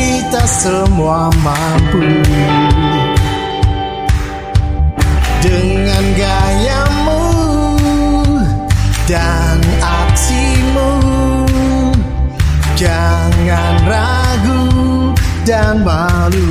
kita semua mampu. Dengan gayamu dan aksimu, jangan ragu dan malu.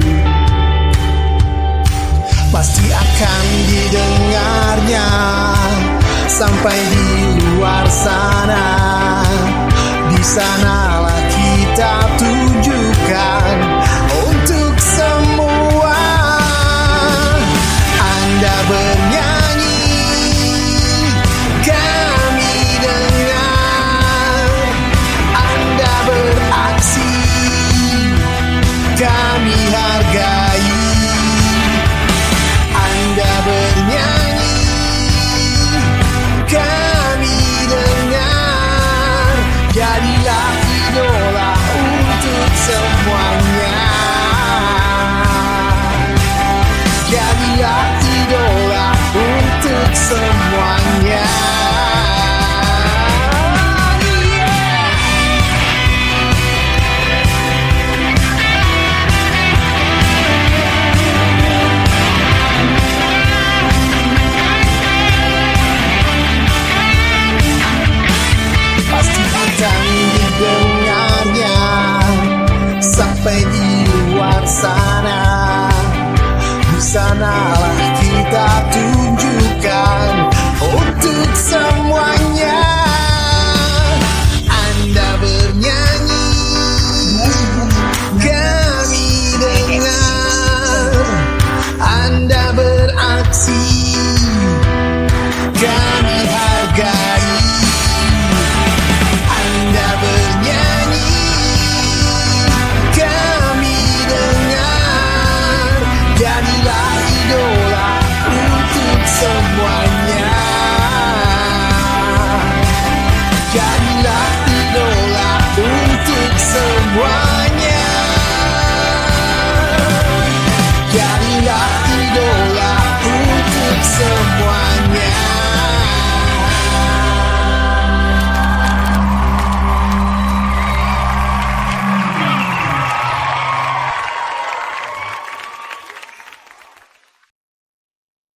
Pasti akan didengarnya sampai di luar sana. Di sanalah kita tunjukkan untuk semua. Anda bernyanyi, kami dengar. Anda beraksi, kami hargai. Anda bernyanyi, kami dengar. Jadilah idola untuk semuanya. Jadilah idola untuk semuanya. Pasti akan didengarnya sampai di luar sana. Di sanalah kita